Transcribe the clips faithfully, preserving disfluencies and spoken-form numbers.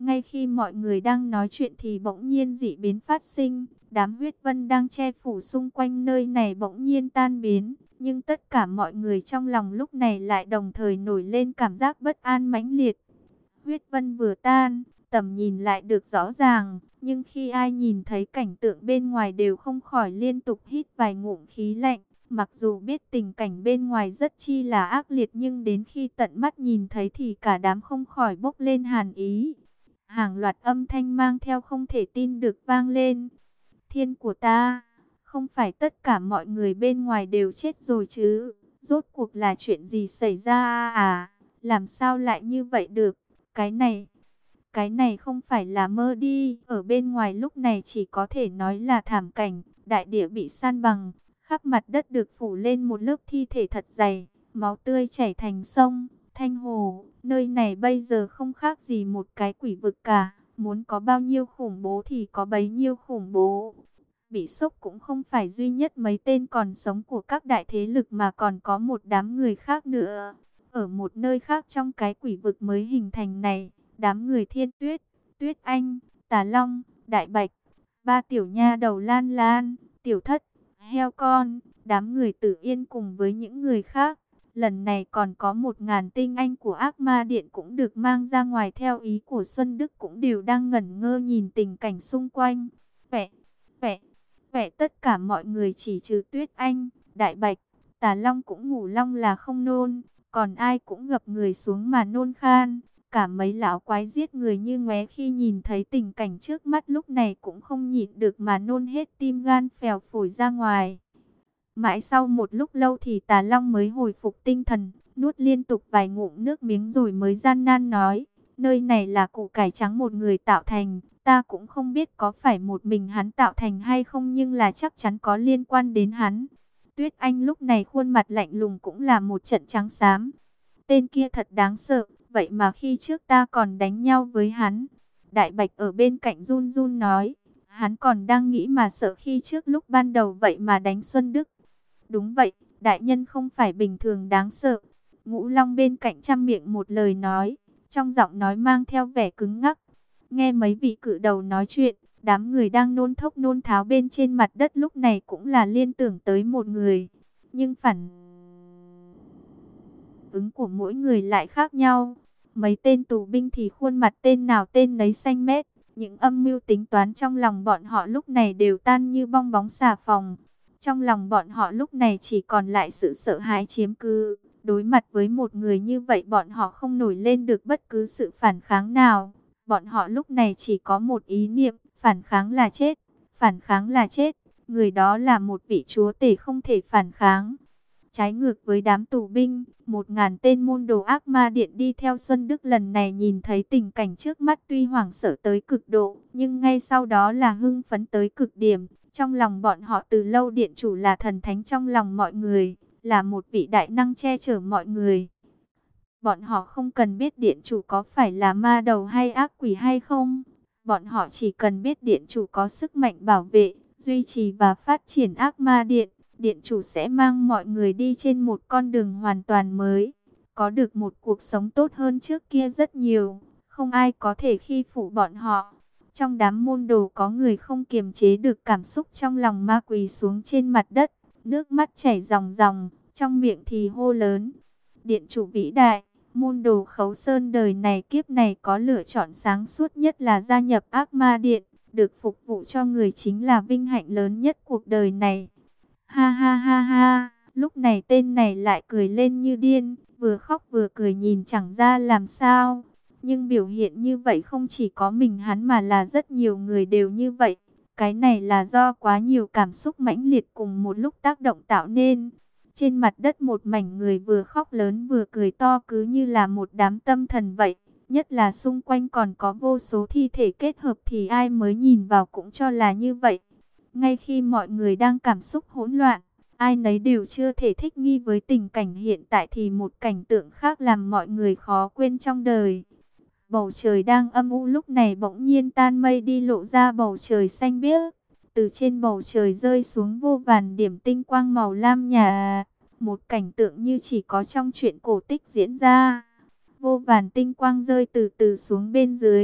Ngay khi mọi người đang nói chuyện thì bỗng nhiên dị biến phát sinh. Đám huyết vân đang che phủ xung quanh nơi này bỗng nhiên tan biến. Nhưng tất cả mọi người trong lòng lúc này lại đồng thời nổi lên cảm giác bất an mãnh liệt. Huyết vân vừa tan, tầm nhìn lại được rõ ràng. Nhưng khi ai nhìn thấy cảnh tượng bên ngoài đều không khỏi liên tục hít vài ngụm khí lạnh. Mặc dù biết tình cảnh bên ngoài rất chi là ác liệt nhưng đến khi tận mắt nhìn thấy thì cả đám không khỏi bốc lên hàn ý. Hàng loạt âm thanh mang theo không thể tin được vang lên. Thiên của ta, không phải tất cả mọi người bên ngoài đều chết rồi chứ? Rốt cuộc là chuyện gì xảy ra à? Làm sao lại như vậy được? Cái này, cái này không phải là mơ đi. Ở bên ngoài lúc này chỉ có thể nói là thảm cảnh. Đại địa bị san bằng, khắp mặt đất được phủ lên một lớp thi thể thật dày. Máu tươi chảy thành sông, thanh hồ. Nơi này bây giờ không khác gì một cái quỷ vực cả. Muốn có bao nhiêu khủng bố thì có bấy nhiêu khủng bố. Bị sốc cũng không phải duy nhất mấy tên còn sống của các đại thế lực mà còn có một đám người khác nữa. Ở một nơi khác trong cái quỷ vực mới hình thành này, đám người Thiên Tuyết, Tuyết Anh, Tà Long, Đại Bạch, ba tiểu nha đầu Lan Lan, Tiểu Thất, Heo Con, đám người Tử Yên cùng với những người khác. Lần này còn có một ngàn tinh anh của Ác Ma Điện cũng được mang ra ngoài theo ý của Xuân Đức cũng đều đang ngẩn ngơ nhìn tình cảnh xung quanh. Vẻ, vẻ, vẻ tất cả mọi người chỉ trừ Tuyết Anh, Đại Bạch, Tà Long cũng ngủ long là không nôn, còn ai cũng gập người xuống mà nôn khan. Cả mấy lão quái giết người như ngoé khi nhìn thấy tình cảnh trước mắt lúc này cũng không nhịn được mà nôn hết tim gan phèo phổi ra ngoài. Mãi sau một lúc lâu thì Tà Long mới hồi phục tinh thần, nuốt liên tục vài ngụm nước miếng rồi mới gian nan nói, nơi này là củ cải trắng một người tạo thành, ta cũng không biết có phải một mình hắn tạo thành hay không nhưng là chắc chắn có liên quan đến hắn. Tuyết Anh lúc này khuôn mặt lạnh lùng cũng là một trận trắng xám. Tên kia thật đáng sợ, vậy mà khi trước ta còn đánh nhau với hắn. Đại Bạch ở bên cạnh run run nói, hắn còn đang nghĩ mà sợ khi trước lúc ban đầu vậy mà đánh Xuân Đức. Đúng vậy, đại nhân không phải bình thường đáng sợ. Ngũ Long bên cạnh trăm miệng một lời nói, trong giọng nói mang theo vẻ cứng ngắc. Nghe mấy vị cự đầu nói chuyện, đám người đang nôn thốc nôn tháo bên trên mặt đất lúc này cũng là liên tưởng tới một người. Nhưng phản ứng của mỗi người lại khác nhau. Mấy tên tù binh thì khuôn mặt tên nào tên nấy xanh mét. Những âm mưu tính toán trong lòng bọn họ lúc này đều tan như bong bóng xà phòng. Trong lòng bọn họ lúc này chỉ còn lại sự sợ hãi chiếm cứ. Đối mặt với một người như vậy bọn họ không nổi lên được bất cứ sự phản kháng nào. Bọn họ lúc này chỉ có một ý niệm, phản kháng là chết, phản kháng là chết. Người đó là một vị chúa tể không thể phản kháng. Trái ngược với đám tù binh, một ngàn tên môn đồ Ác Ma Điện đi theo Xuân Đức lần này nhìn thấy tình cảnh trước mắt tuy hoảng sợ tới cực độ, nhưng ngay sau đó là hưng phấn tới cực điểm. Trong lòng bọn họ từ lâu điện chủ là thần thánh trong lòng mọi người, là một vị đại năng che chở mọi người. Bọn họ không cần biết điện chủ có phải là ma đầu hay ác quỷ hay không. Bọn họ chỉ cần biết điện chủ có sức mạnh bảo vệ, duy trì và phát triển Ác Ma Điện. Điện chủ sẽ mang mọi người đi trên một con đường hoàn toàn mới, có được một cuộc sống tốt hơn trước kia rất nhiều. Không ai có thể khi phụ bọn họ. Trong đám môn đồ có người không kiềm chế được cảm xúc trong lòng ma quỳ xuống trên mặt đất, nước mắt chảy ròng ròng, trong miệng thì hô lớn. Điện chủ vĩ đại, môn đồ Khấu Sơn đời này kiếp này có lựa chọn sáng suốt nhất là gia nhập Ác Ma Điện, được phục vụ cho người chính là vinh hạnh lớn nhất cuộc đời này. Ha ha ha ha, lúc này tên này lại cười lên như điên, vừa khóc vừa cười nhìn chẳng ra làm sao. Nhưng biểu hiện như vậy không chỉ có mình hắn mà là rất nhiều người đều như vậy. Cái này là do quá nhiều cảm xúc mãnh liệt cùng một lúc tác động tạo nên. Trên mặt đất một mảnh người vừa khóc lớn vừa cười to cứ như là một đám tâm thần vậy. Nhất là xung quanh còn có vô số thi thể kết hợp thì ai mới nhìn vào cũng cho là như vậy. Ngay khi mọi người đang cảm xúc hỗn loạn, ai nấy đều chưa thể thích nghi với tình cảnh hiện tại thì một cảnh tượng khác làm mọi người khó quên trong đời. Bầu trời đang âm u lúc này bỗng nhiên tan mây đi lộ ra bầu trời xanh biếc. Từ trên bầu trời rơi xuống vô vàn điểm tinh quang màu lam nhạt. Một cảnh tượng như chỉ có trong truyện cổ tích diễn ra. Vô vàn tinh quang rơi từ từ xuống bên dưới.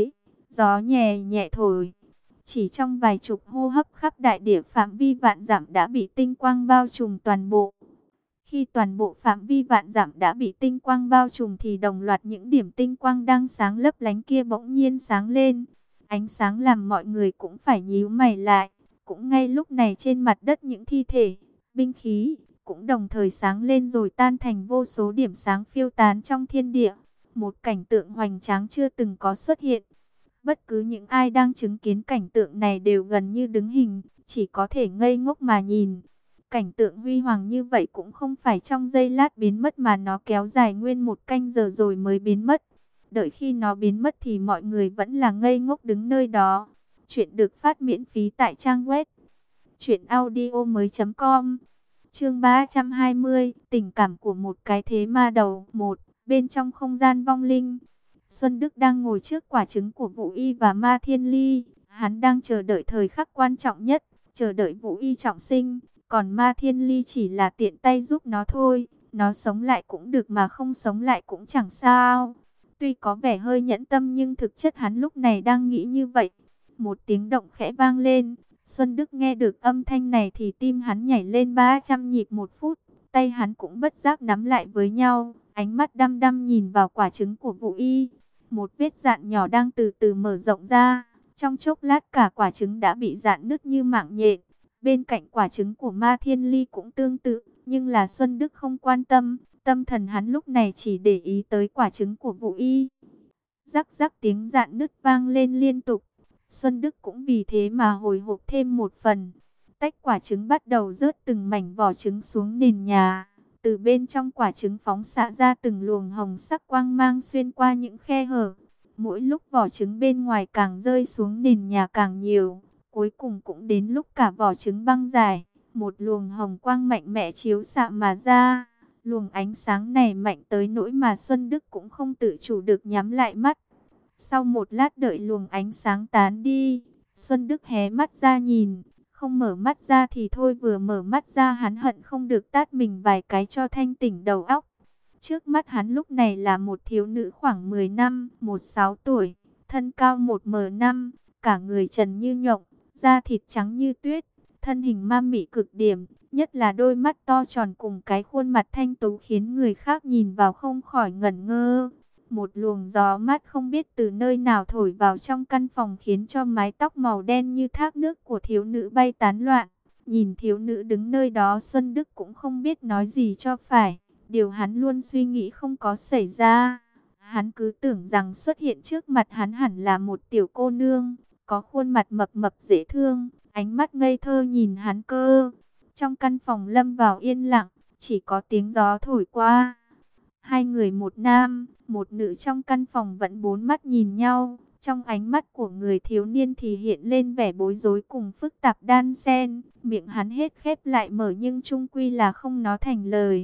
gió nhẹ nhẹ thổi. Chỉ trong vài chục hô hấp khắp đại địa phạm vi vạn dặm đã bị tinh quang bao trùm toàn bộ. Khi toàn bộ phạm vi vạn dặm đã bị tinh quang bao trùm thì đồng loạt những điểm tinh quang đang sáng lấp lánh kia bỗng nhiên sáng lên. Ánh sáng làm mọi người cũng phải nhíu mày lại. Cũng ngay lúc này trên mặt đất những thi thể, binh khí cũng đồng thời sáng lên rồi tan thành vô số điểm sáng phiêu tán trong thiên địa. Một cảnh tượng hoành tráng chưa từng có xuất hiện. Bất cứ những ai đang chứng kiến cảnh tượng này đều gần như đứng hình, chỉ có thể ngây ngốc mà nhìn. Cảnh tượng huy hoàng như vậy cũng không phải trong giây lát biến mất mà nó kéo dài nguyên một canh giờ rồi mới biến mất. Đợi khi nó biến mất thì mọi người vẫn là ngây ngốc đứng nơi đó. Chuyện được phát miễn phí tại trang web truyện audio mới chấm com. Chương ba trăm hai mươi, tình cảm của một cái thế ma đầu. Một, bên trong không gian vong linh. Xuân Đức đang ngồi trước quả trứng của Vũ Y và Ma Thiên Ly. Hắn đang chờ đợi thời khắc quan trọng nhất, chờ đợi Vũ Y trọng sinh. Còn Ma Thiên Ly chỉ là tiện tay giúp nó thôi. Nó sống lại cũng được mà không sống lại cũng chẳng sao. Tuy có vẻ hơi nhẫn tâm nhưng thực chất hắn lúc này đang nghĩ như vậy. Một tiếng động khẽ vang lên. Xuân Đức nghe được âm thanh này thì tim hắn nhảy lên ba trăm nhịp một phút. Tay hắn cũng bất giác nắm lại với nhau. Ánh mắt đăm đăm nhìn vào quả trứng của Vũ Y. Một vết dạn nhỏ đang từ từ mở rộng ra. Trong chốc lát cả quả trứng đã bị dạn nứt như mạng nhện. Bên cạnh quả trứng của Ma Thiên Ly cũng tương tự. Nhưng là Xuân Đức không quan tâm. Tâm thần hắn lúc này chỉ để ý tới quả trứng của Vũ Y. Rắc rắc tiếng dạn nứt vang lên liên tục. Xuân Đức cũng vì thế mà hồi hộp thêm một phần. Tách quả trứng bắt đầu rớt từng mảnh vỏ trứng xuống nền nhà. Từ bên trong quả trứng phóng xạ ra từng luồng hồng sắc quang mang xuyên qua những khe hở. Mỗi lúc vỏ trứng bên ngoài càng rơi xuống nền nhà càng nhiều. Cuối cùng cũng đến lúc cả vỏ trứng băng dài. Một luồng hồng quang mạnh mẽ chiếu xạ mà ra. Luồng ánh sáng này mạnh tới nỗi mà Xuân Đức cũng không tự chủ được nhắm lại mắt. Sau một lát đợi luồng ánh sáng tán đi, Xuân Đức hé mắt ra nhìn. Không mở mắt ra thì thôi, vừa mở mắt ra hắn hận không được tát mình vài cái cho thanh tỉnh đầu óc. Trước mắt hắn lúc này là một thiếu nữ khoảng mười năm, một sáu tuổi, thân cao một mét năm, cả người trần như nhộng, da thịt trắng như tuyết, thân hình ma mị cực điểm, nhất là đôi mắt to tròn cùng cái khuôn mặt thanh tú khiến người khác nhìn vào không khỏi ngẩn ngơ. Một luồng gió mát không biết từ nơi nào thổi vào trong căn phòng khiến cho mái tóc màu đen như thác nước của thiếu nữ bay tán loạn. Nhìn thiếu nữ đứng nơi đó, Xuân Đức cũng không biết nói gì cho phải. Điều hắn luôn suy nghĩ không có xảy ra. Hắn cứ tưởng rằng xuất hiện trước mặt hắn hẳn là một tiểu cô nương, có khuôn mặt mập mập dễ thương, ánh mắt ngây thơ nhìn hắn cơ. Trong căn phòng lâm vào yên lặng, chỉ có tiếng gió thổi qua. Hai người một nam, một nữ trong căn phòng vẫn bốn mắt nhìn nhau. Trong ánh mắt của người thiếu niên thì hiện lên vẻ bối rối cùng phức tạp đan xen. Miệng hắn hết khép lại mở nhưng chung quy là không nói thành lời.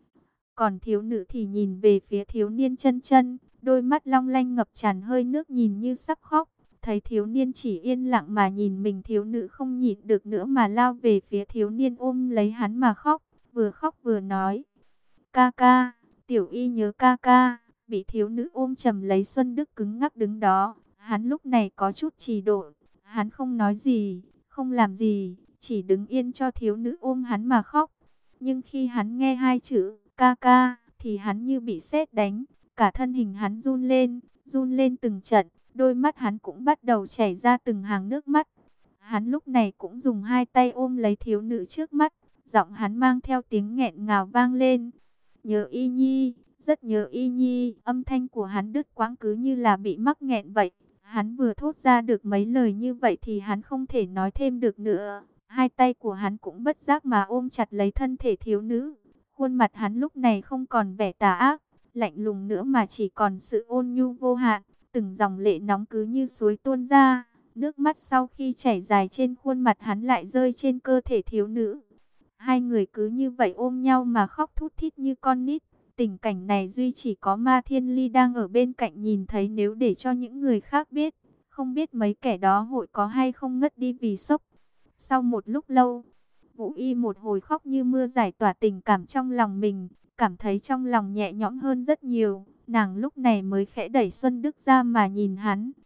Còn thiếu nữ thì nhìn về phía thiếu niên chân chân, đôi mắt long lanh ngập tràn hơi nước nhìn như sắp khóc. Thấy thiếu niên chỉ yên lặng mà nhìn mình, thiếu nữ không nhịn được nữa mà lao về phía thiếu niên ôm lấy hắn mà khóc. Vừa khóc vừa nói: "Ca ca, Tiểu Y nhớ ca ca." Bị thiếu nữ ôm chầm lấy, Xuân Đức cứng ngắc đứng đó. Hắn lúc này có chút trì độn. Hắn không nói gì, không làm gì, chỉ đứng yên cho thiếu nữ ôm hắn mà khóc. Nhưng khi hắn nghe hai chữ ca ca thì hắn như bị sét đánh. Cả thân hình hắn run lên, run lên từng trận. Đôi mắt hắn cũng bắt đầu chảy ra từng hàng nước mắt. Hắn lúc này cũng dùng hai tay ôm lấy thiếu nữ trước mắt. Giọng hắn mang theo tiếng nghẹn ngào vang lên: "Nhớ Y Nhi, rất nhớ Y Nhi." Âm thanh của hắn đứt quãng cứ như là bị mắc nghẹn vậy. Hắn vừa thốt ra được mấy lời như vậy thì hắn không thể nói thêm được nữa. Hai tay của hắn cũng bất giác mà ôm chặt lấy thân thể thiếu nữ. Khuôn mặt hắn lúc này không còn vẻ tà ác, lạnh lùng nữa mà chỉ còn sự ôn nhu vô hạn. Từng dòng lệ nóng cứ như suối tuôn ra. Nước mắt sau khi chảy dài trên khuôn mặt hắn lại rơi trên cơ thể thiếu nữ. Hai người cứ như vậy ôm nhau mà khóc thút thít như con nít. Tình cảnh này duy chỉ có Ma Thiên Ly đang ở bên cạnh nhìn thấy, nếu để cho những người khác biết, không biết mấy kẻ đó hội có hay không ngất đi vì sốc. Sau một lúc lâu, Vũ Y một hồi khóc như mưa giải tỏa tình cảm trong lòng mình, cảm thấy trong lòng nhẹ nhõm hơn rất nhiều. Nàng lúc này mới khẽ đẩy Xuân Đức ra mà nhìn hắn,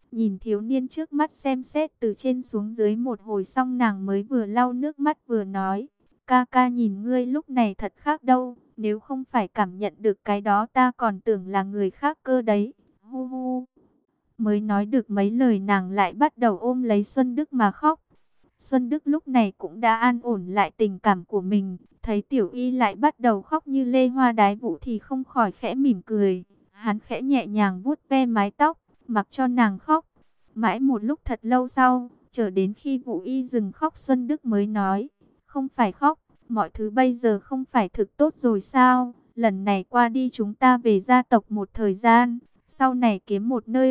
Nhìn thiếu niên trước mắt xem xét từ trên xuống dưới một hồi xong nàng mới vừa lau nước mắt vừa nói. Ca ca nhìn ngươi lúc này thật khác đâu. Nếu không phải cảm nhận được cái đó ta còn tưởng là người khác cơ đấy. Hu hu. Mới nói được mấy lời nàng lại bắt đầu ôm lấy Xuân Đức mà khóc. Xuân Đức lúc này cũng đã an ổn lại tình cảm của mình. Thấy Tiểu Y lại bắt đầu khóc như lê hoa đái vũ thì không khỏi khẽ mỉm cười. Hắn khẽ nhẹ nhàng vuốt ve mái tóc, mặc cho nàng khóc. Mãi một lúc thật lâu sau, chờ đến khi Vũ Y dừng khóc Xuân Đức mới nói. Không phải khóc, mọi thứ bây giờ không phải thực tốt rồi sao? Lần này qua đi chúng ta về gia tộc một thời gian. Sau này kiếm một nơi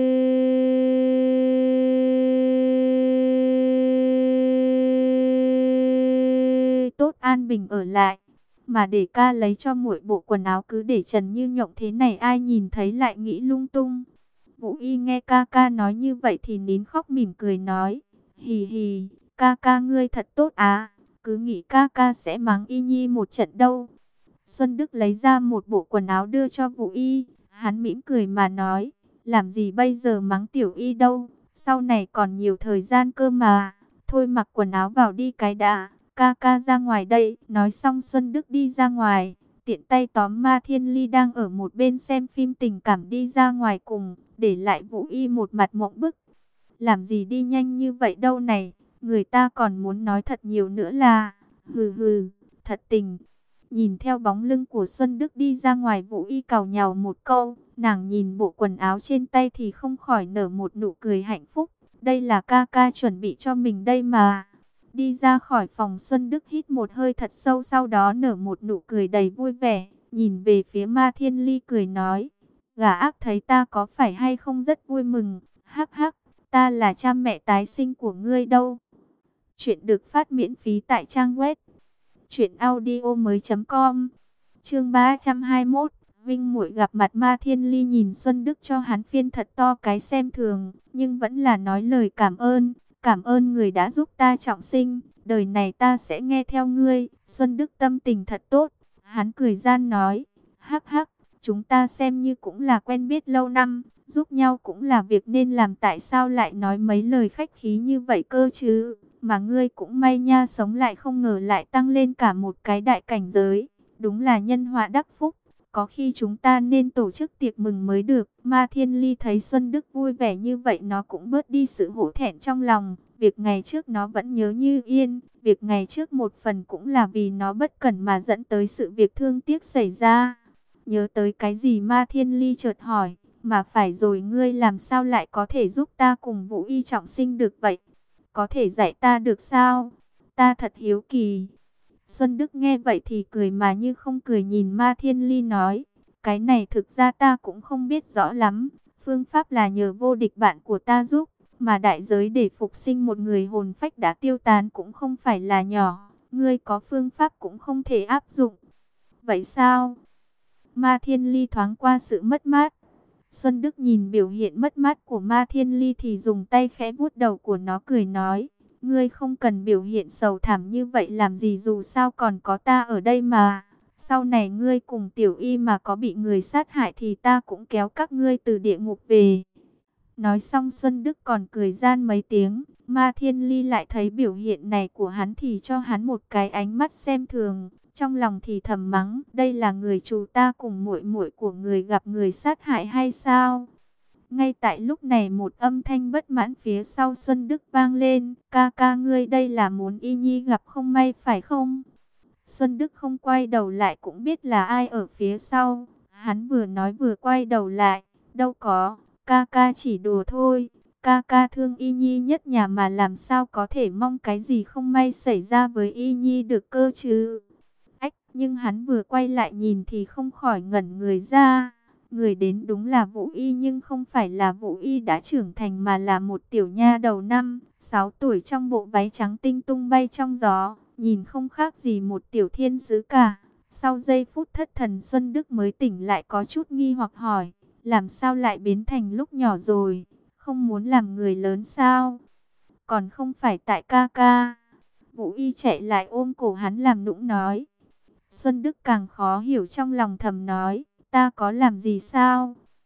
tốt an bình ở lại. Mà để ca lấy cho muội bộ quần áo cứ để trần như nhộng thế này ai nhìn thấy lại nghĩ lung tung. Vũ Y nghe ca ca nói như vậy thì nín khóc mỉm cười nói. Hì hì, ca ca ngươi thật tốt á. Cứ nghĩ ca ca sẽ mắng Y Nhi một trận đâu. Xuân Đức lấy ra một bộ quần áo đưa cho Vũ Y. Hắn mỉm cười mà nói. Làm gì bây giờ mắng Tiểu Y đâu. Sau này còn nhiều thời gian cơ mà. Thôi mặc quần áo vào đi cái đã. Ca ca ra ngoài đây. Nói xong Xuân Đức đi ra ngoài. Tiện tay tóm Ma Thiên Ly đang ở một bên xem phim tình cảm đi ra ngoài cùng. Để lại Vũ Y một mặt mộng bức. Làm gì đi nhanh như vậy đâu này. Người ta còn muốn nói thật nhiều nữa là. Hừ hừ, thật tình. Nhìn theo bóng lưng của Xuân Đức đi ra ngoài Vũ Y càu nhàu một câu. Nàng nhìn bộ quần áo trên tay thì không khỏi nở một nụ cười hạnh phúc. Đây là ca ca chuẩn bị cho mình đây mà. Đi ra khỏi phòng Xuân Đức hít một hơi thật sâu sau đó nở một nụ cười đầy vui vẻ. Nhìn về phía Ma Thiên Ly cười nói. Gà ác thấy ta có phải hay không rất vui mừng. Hắc hắc, ta là cha mẹ tái sinh của ngươi đâu. Chuyện được phát miễn phí tại trang web truyện audio mới chấm com. Chương ba trăm hai mươi mốt. Vinh muội gặp mặt Ma Thiên Ly nhìn Xuân Đức cho hắn phiên thật to cái xem thường, nhưng vẫn là nói lời cảm ơn. Cảm ơn người đã giúp ta trọng sinh, đời này ta sẽ nghe theo ngươi. Xuân Đức tâm tình thật tốt, hắn cười gian nói, hắc hắc, chúng ta xem như cũng là quen biết lâu năm, giúp nhau cũng là việc nên làm, tại sao lại nói mấy lời khách khí như vậy cơ chứ? Mà ngươi cũng may nha, sống lại không ngờ lại tăng lên cả một cái đại cảnh giới, đúng là nhân họa đắc phúc. Có khi chúng ta nên tổ chức tiệc mừng mới được. Ma Thiên Ly thấy Xuân Đức vui vẻ như vậy nó cũng bớt đi sự hổ thẹn trong lòng. Việc ngày trước nó vẫn nhớ như yên. Việc ngày trước một phần cũng là vì nó bất cẩn mà dẫn tới sự việc thương tiếc xảy ra. Nhớ tới cái gì Ma Thiên Ly chợt hỏi. Mà phải rồi, ngươi làm sao lại có thể giúp ta cùng Vũ Y trọng sinh được vậy? Có thể dạy ta được sao? Ta thật hiếu kỳ. Xuân Đức nghe vậy thì cười mà như không cười, nhìn Ma Thiên Ly nói, cái này thực ra ta cũng không biết rõ lắm, phương pháp là nhờ vô địch bạn của ta giúp, mà đại giới để phục sinh một người hồn phách đã tiêu tán cũng không phải là nhỏ, ngươi có phương pháp cũng không thể áp dụng. Vậy sao? Ma Thiên Ly thoáng qua sự mất mát. Xuân Đức nhìn biểu hiện mất mát của Ma Thiên Ly thì dùng tay khẽ vuốt đầu của nó cười nói, ngươi không cần biểu hiện sầu thảm như vậy làm gì, dù sao còn có ta ở đây mà. Sau này ngươi cùng Tiểu Y mà có bị người sát hại thì ta cũng kéo các ngươi từ địa ngục về. Nói xong Xuân Đức còn cười gian mấy tiếng. Ma Thiên Ly lại thấy biểu hiện này của hắn thì cho hắn một cái ánh mắt xem thường. Trong lòng thì thầm mắng, đây là người chủ ta cùng muội muội của người gặp người sát hại hay sao? Ngay tại lúc này một âm thanh bất mãn phía sau Xuân Đức vang lên. Ca ca ngươi đây là muốn Y Nhi gặp không may phải không? Xuân Đức không quay đầu lại cũng biết là ai ở phía sau. Hắn vừa nói vừa quay đầu lại. Đâu có, ca ca chỉ đùa thôi. Ca ca thương Y Nhi nhất nhà mà làm sao có thể mong cái gì không may xảy ra với Y Nhi được cơ chứ? Ách, nhưng hắn vừa quay lại nhìn thì không khỏi ngẩn người ra. Người đến đúng là Vũ Y, nhưng không phải là Vũ Y đã trưởng thành mà là một tiểu nha đầu năm, sáu tuổi trong bộ váy trắng tinh tung bay trong gió, nhìn không khác gì một tiểu thiên sứ cả. Sau giây phút thất thần Xuân Đức mới tỉnh lại có chút nghi hoặc hỏi, làm sao lại biến thành lúc nhỏ rồi, không muốn làm người lớn sao? Còn không phải tại ca ca. Vũ Y chạy lại ôm cổ hắn làm nũng nói. Xuân Đức càng khó hiểu, trong lòng thầm nói, ta có làm gì sao?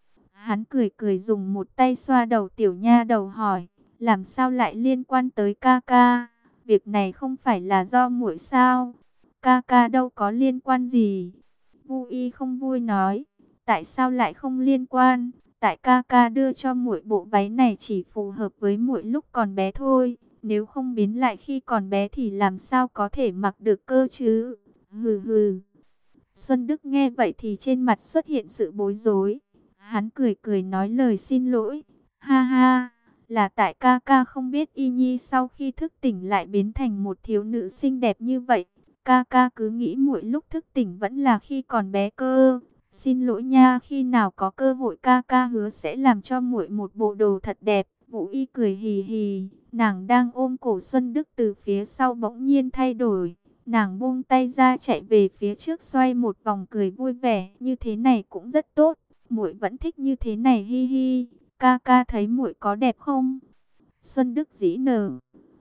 Hắn cười cười dùng một tay xoa đầu tiểu nha đầu hỏi, làm sao lại liên quan tới ca ca? Việc này không phải là do muội sao? Ca ca đâu có liên quan gì. Vu Y không vui nói, tại sao lại không liên quan? Tại ca ca đưa cho muội bộ váy này chỉ phù hợp với muội lúc còn bé thôi. Nếu không biến lại khi còn bé thì làm sao có thể mặc được cơ chứ? Hừ hừ. Xuân Đức nghe vậy thì trên mặt xuất hiện sự bối rối. Hắn cười cười nói lời xin lỗi. Ha ha, là tại ca ca không biết Y Nhi sau khi thức tỉnh lại biến thành một thiếu nữ xinh đẹp như vậy. Ca ca cứ nghĩ muội lúc thức tỉnh vẫn là khi còn bé cơ. Xin lỗi nha, khi nào có cơ hội ca ca hứa sẽ làm cho muội một bộ đồ thật đẹp. Vũ Y cười hì hì, nàng đang ôm cổ Xuân Đức từ phía sau bỗng nhiên thay đổi. Nàng buông tay ra chạy về phía trước xoay một vòng cười vui vẻ, như thế này cũng rất tốt, muội vẫn thích như thế này hi hi, ca ca thấy muội có đẹp không? Xuân Đức dĩ nở.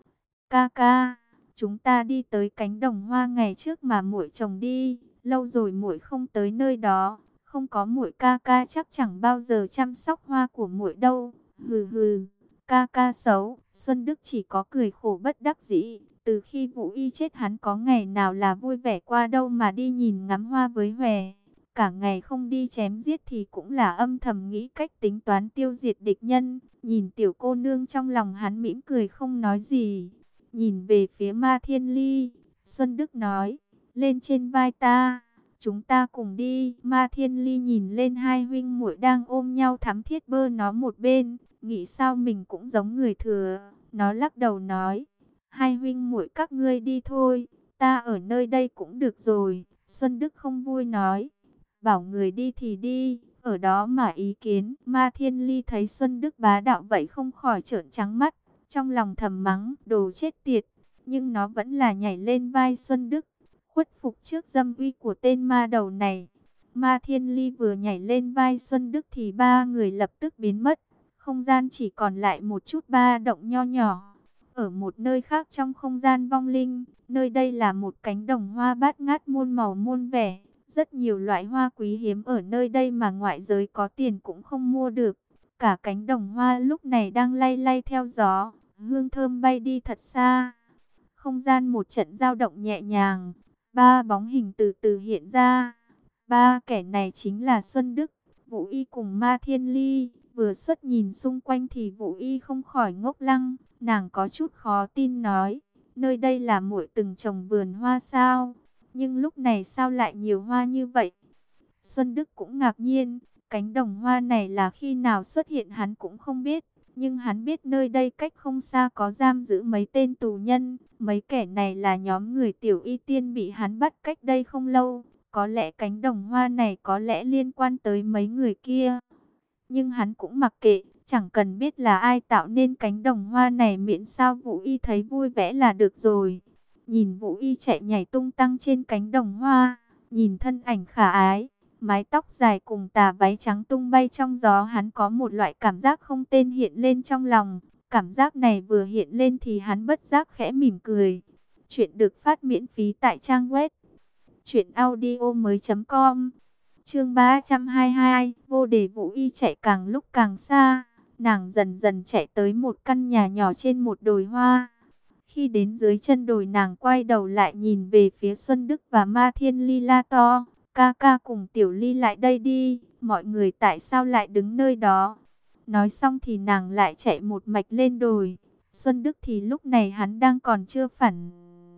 Ca ca, chúng ta đi tới cánh đồng hoa ngày trước mà muội trồng đi, lâu rồi muội không tới nơi đó, không có muội ca ca chắc chẳng bao giờ chăm sóc hoa của muội đâu. Hừ hừ, ca ca xấu. Xuân Đức chỉ có cười khổ bất đắc dĩ. Từ khi Vũ Y chết hắn có ngày nào là vui vẻ qua đâu mà đi nhìn ngắm hoa với Hòe. Cả ngày không đi chém giết thì cũng là âm thầm nghĩ cách tính toán tiêu diệt địch nhân. Nhìn tiểu cô nương trong lòng hắn mỉm cười không nói gì. Nhìn về phía Ma Thiên Ly, Xuân Đức nói, lên trên vai ta, chúng ta cùng đi. Ma Thiên Ly nhìn lên hai huynh muội đang ôm nhau thắm thiết bơ nó một bên, nghĩ sao mình cũng giống người thừa. Nó lắc đầu nói, hai huynh muội các ngươi đi thôi, ta ở nơi đây cũng được rồi. Xuân Đức không vui nói, bảo người đi thì đi, ở đó mà ý kiến. Ma Thiên Ly thấy Xuân Đức bá đạo vậy không khỏi trợn trắng mắt, trong lòng thầm mắng, đồ chết tiệt, nhưng nó vẫn là nhảy lên vai Xuân Đức, khuất phục trước dâm uy của tên ma đầu này. Ma Thiên Ly vừa nhảy lên vai Xuân Đức thì ba người lập tức biến mất, không gian chỉ còn lại một chút ba động nho nhỏ. Ở một nơi khác trong không gian vong linh, nơi đây là một cánh đồng hoa bát ngát muôn màu muôn vẻ. Rất nhiều loại hoa quý hiếm ở nơi đây mà ngoại giới có tiền cũng không mua được. Cả cánh đồng hoa lúc này đang lay lay theo gió, hương thơm bay đi thật xa. Không gian một trận dao động nhẹ nhàng, ba bóng hình từ từ hiện ra. Ba kẻ này chính là Xuân Đức, Vũ Y cùng Ma Thiên Ly. Vừa xuất nhìn xung quanh thì Vũ Y không khỏi ngốc lăng, nàng có chút khó tin nói, nơi đây là muội từng trồng vườn hoa sao? Nhưng lúc này sao lại nhiều hoa như vậy? Xuân Đức cũng ngạc nhiên, cánh đồng hoa này là khi nào xuất hiện hắn cũng không biết. Nhưng hắn biết nơi đây cách không xa có giam giữ mấy tên tù nhân. Mấy kẻ này là nhóm người Tiểu Y Tiên bị hắn bắt cách đây không lâu. Có lẽ cánh đồng hoa này có lẽ liên quan tới mấy người kia. Nhưng hắn cũng mặc kệ, chẳng cần biết là ai tạo nên cánh đồng hoa này, miễn sao Vũ Y thấy vui vẻ là được rồi. Nhìn Vũ Y chạy nhảy tung tăng trên cánh đồng hoa, nhìn thân ảnh khả ái, mái tóc dài cùng tà váy trắng tung bay trong gió, hắn có một loại cảm giác không tên hiện lên trong lòng. Cảm giác này vừa hiện lên thì hắn bất giác khẽ mỉm cười. Chuyện được phát miễn phí tại trang web truyện audio mới chấm com. Chương ba trăm hai mươi hai, vô đề. Vũ Y chạy càng lúc càng xa, nàng dần dần chạy tới một căn nhà nhỏ trên một đồi hoa. Khi đến dưới chân đồi, nàng quay đầu lại nhìn về phía Xuân Đức và Ma Thiên Ly la to, ca ca cùng Tiểu Ly lại đây đi, mọi người tại sao lại đứng nơi đó? Nói xong thì nàng lại chạy một mạch lên đồi. Xuân Đức thì lúc này hắn đang còn chưa phản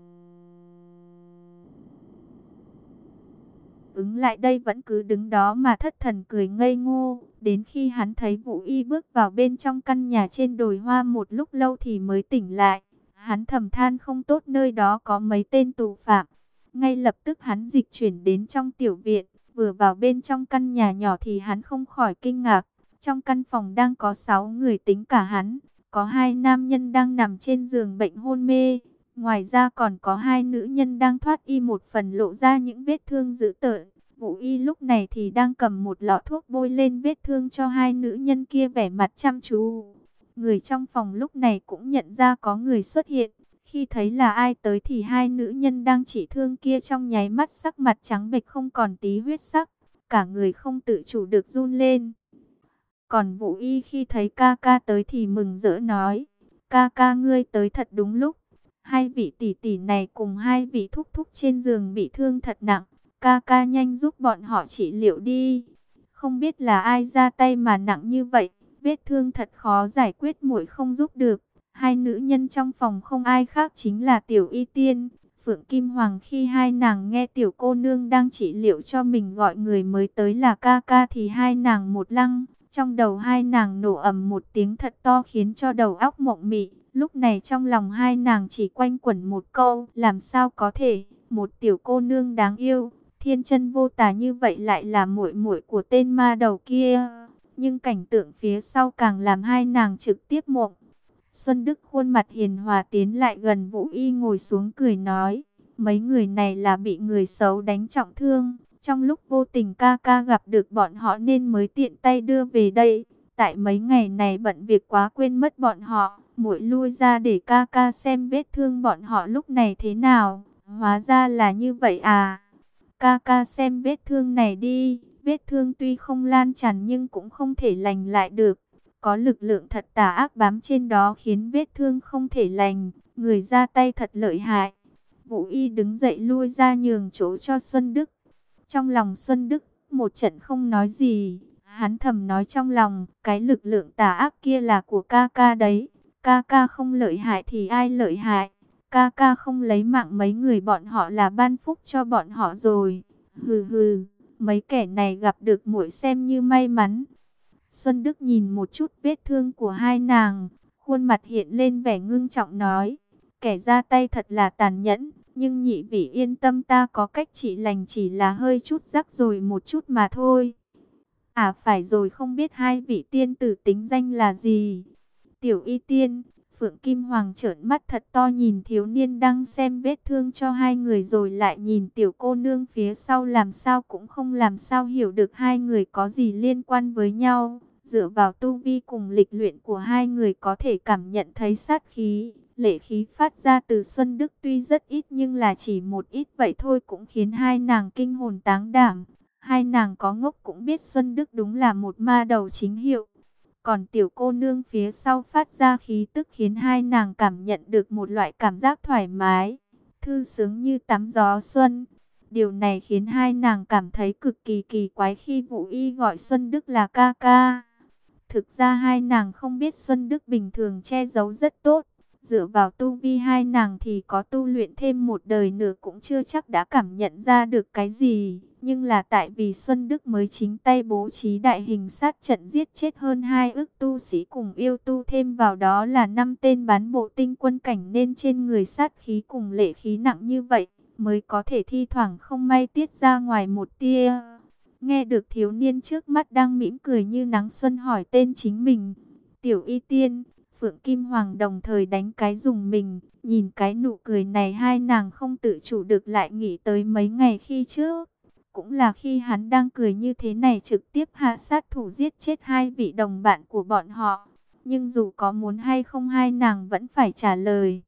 ứng lại đây, vẫn cứ đứng đó mà thất thần cười ngây ngô. Đến khi hắn thấy Vũ Y bước vào bên trong căn nhà trên đồi hoa một lúc lâu thì mới tỉnh lại. Hắn thầm than không tốt, nơi đó có mấy tên tù phạm. Ngay lập tức hắn dịch chuyển đến trong tiểu viện. Vừa vào bên trong căn nhà nhỏ thì hắn không khỏi kinh ngạc. Trong căn phòng đang có sáu người tính cả hắn. Có hai nam nhân đang nằm trên giường bệnh hôn mê. Ngoài ra còn có hai nữ nhân đang thoát y, một phần lộ ra những vết thương dữ tợn. Vũ Y lúc này thì đang cầm một lọ thuốc bôi lên vết thương cho hai nữ nhân kia, vẻ mặt chăm chú. Người trong phòng lúc này cũng nhận ra có người xuất hiện. Khi thấy là ai tới thì hai nữ nhân đang trị thương kia trong nháy mắt sắc mặt trắng bệch không còn tí huyết sắc. Cả người không tự chủ được run lên. Còn Vũ Y khi thấy ca ca tới thì mừng rỡ nói, ca ca ngươi tới thật đúng lúc. Hai vị tỷ tỷ này cùng hai vị thúc thúc trên giường bị thương thật nặng, ca ca nhanh giúp bọn họ trị liệu đi. Không biết là ai ra tay mà nặng như vậy, vết thương thật khó giải quyết, muội không giúp được. Hai nữ nhân trong phòng không ai khác chính là Tiểu Y Tiên, Phượng Kim Hoàng. Khi hai nàng nghe tiểu cô nương đang trị liệu cho mình gọi người mới tới là ca ca thì hai nàng một lăng. Trong đầu hai nàng nổ ầm một tiếng thật to khiến cho đầu óc mộng mị. Lúc này trong lòng hai nàng chỉ quanh quẩn một câu, làm sao có thể, một tiểu cô nương đáng yêu, thiên chân vô tà như vậy lại là muội muội của tên ma đầu kia. Nhưng cảnh tượng phía sau càng làm hai nàng trực tiếp mộng. Xuân Đức khuôn mặt hiền hòa tiến lại gần Vũ Y ngồi xuống cười nói, mấy người này là bị người xấu đánh trọng thương. Trong lúc vô tình ca ca gặp được bọn họ nên mới tiện tay đưa về đây. Tại mấy ngày này bận việc quá quên mất bọn họ, muội lui ra để ca ca xem vết thương bọn họ lúc này thế nào. Hóa ra là như vậy à. Ca ca xem vết thương này đi, vết thương tuy không lan tràn nhưng cũng không thể lành lại được. Có lực lượng thật tà ác bám trên đó khiến vết thương không thể lành, người ra tay thật lợi hại. Vũ Y đứng dậy lui ra nhường chỗ cho Xuân Đức. Trong lòng Xuân Đức một trận không nói gì, hắn thầm nói trong lòng, cái lực lượng tà ác kia là của ca ca đấy. Ca ca không lợi hại thì ai lợi hại? Ca ca không lấy mạng mấy người bọn họ là ban phúc cho bọn họ rồi. Hừ hừ, mấy kẻ này gặp được muội xem như may mắn. Xuân Đức nhìn một chút vết thương của hai nàng, khuôn mặt hiện lên vẻ ngưng trọng nói, kẻ ra tay thật là tàn nhẫn, nhưng nhị vị yên tâm, ta có cách trị lành, chỉ là hơi chút rắc rồi một chút mà thôi. À phải rồi, không biết hai vị tiên tử tính danh là gì? Tiểu Y Tiên. Phượng Kim Hoàng trợn mắt thật to nhìn thiếu niên đang xem vết thương cho hai người rồi lại nhìn tiểu cô nương phía sau, làm sao cũng không làm sao hiểu được hai người có gì liên quan với nhau. Dựa vào tu vi cùng lịch luyện của hai người có thể cảm nhận thấy sát khí, lệ khí phát ra từ Xuân Đức tuy rất ít nhưng là chỉ một ít vậy thôi cũng khiến hai nàng kinh hồn táng đảm. Hai nàng có ngốc cũng biết Xuân Đức đúng là một ma đầu chính hiệu. Còn tiểu cô nương phía sau phát ra khí tức khiến hai nàng cảm nhận được một loại cảm giác thoải mái, thư sướng như tắm gió xuân. Điều này khiến hai nàng cảm thấy cực kỳ kỳ quái khi Vũ Y gọi Xuân Đức là ca ca. Thực ra hai nàng không biết Xuân Đức bình thường che giấu rất tốt. Dựa vào tu vi hai nàng thì có tu luyện thêm một đời nữa cũng chưa chắc đã cảm nhận ra được cái gì. Nhưng là tại vì Xuân Đức mới chính tay bố trí đại hình sát trận giết chết hơn hai ức tu sĩ cùng yêu tu, thêm vào đó là năm tên bán bộ tinh quân cảnh nên trên người sát khí cùng lệ khí nặng như vậy, mới có thể thi thoảng không may tiết ra ngoài một tia. Nghe được thiếu niên trước mắt đang mỉm cười như nắng xuân hỏi tên chính mình, Tiểu Y Tiên, Phượng Kim Hoàng đồng thời đánh cái rùng mình. Nhìn cái nụ cười này hai nàng không tự chủ được lại nghĩ tới mấy ngày khi trước. Cũng là khi hắn đang cười như thế này trực tiếp hạ sát thủ giết chết hai vị đồng bạn của bọn họ. Nhưng dù có muốn hay không hai nàng vẫn phải trả lời.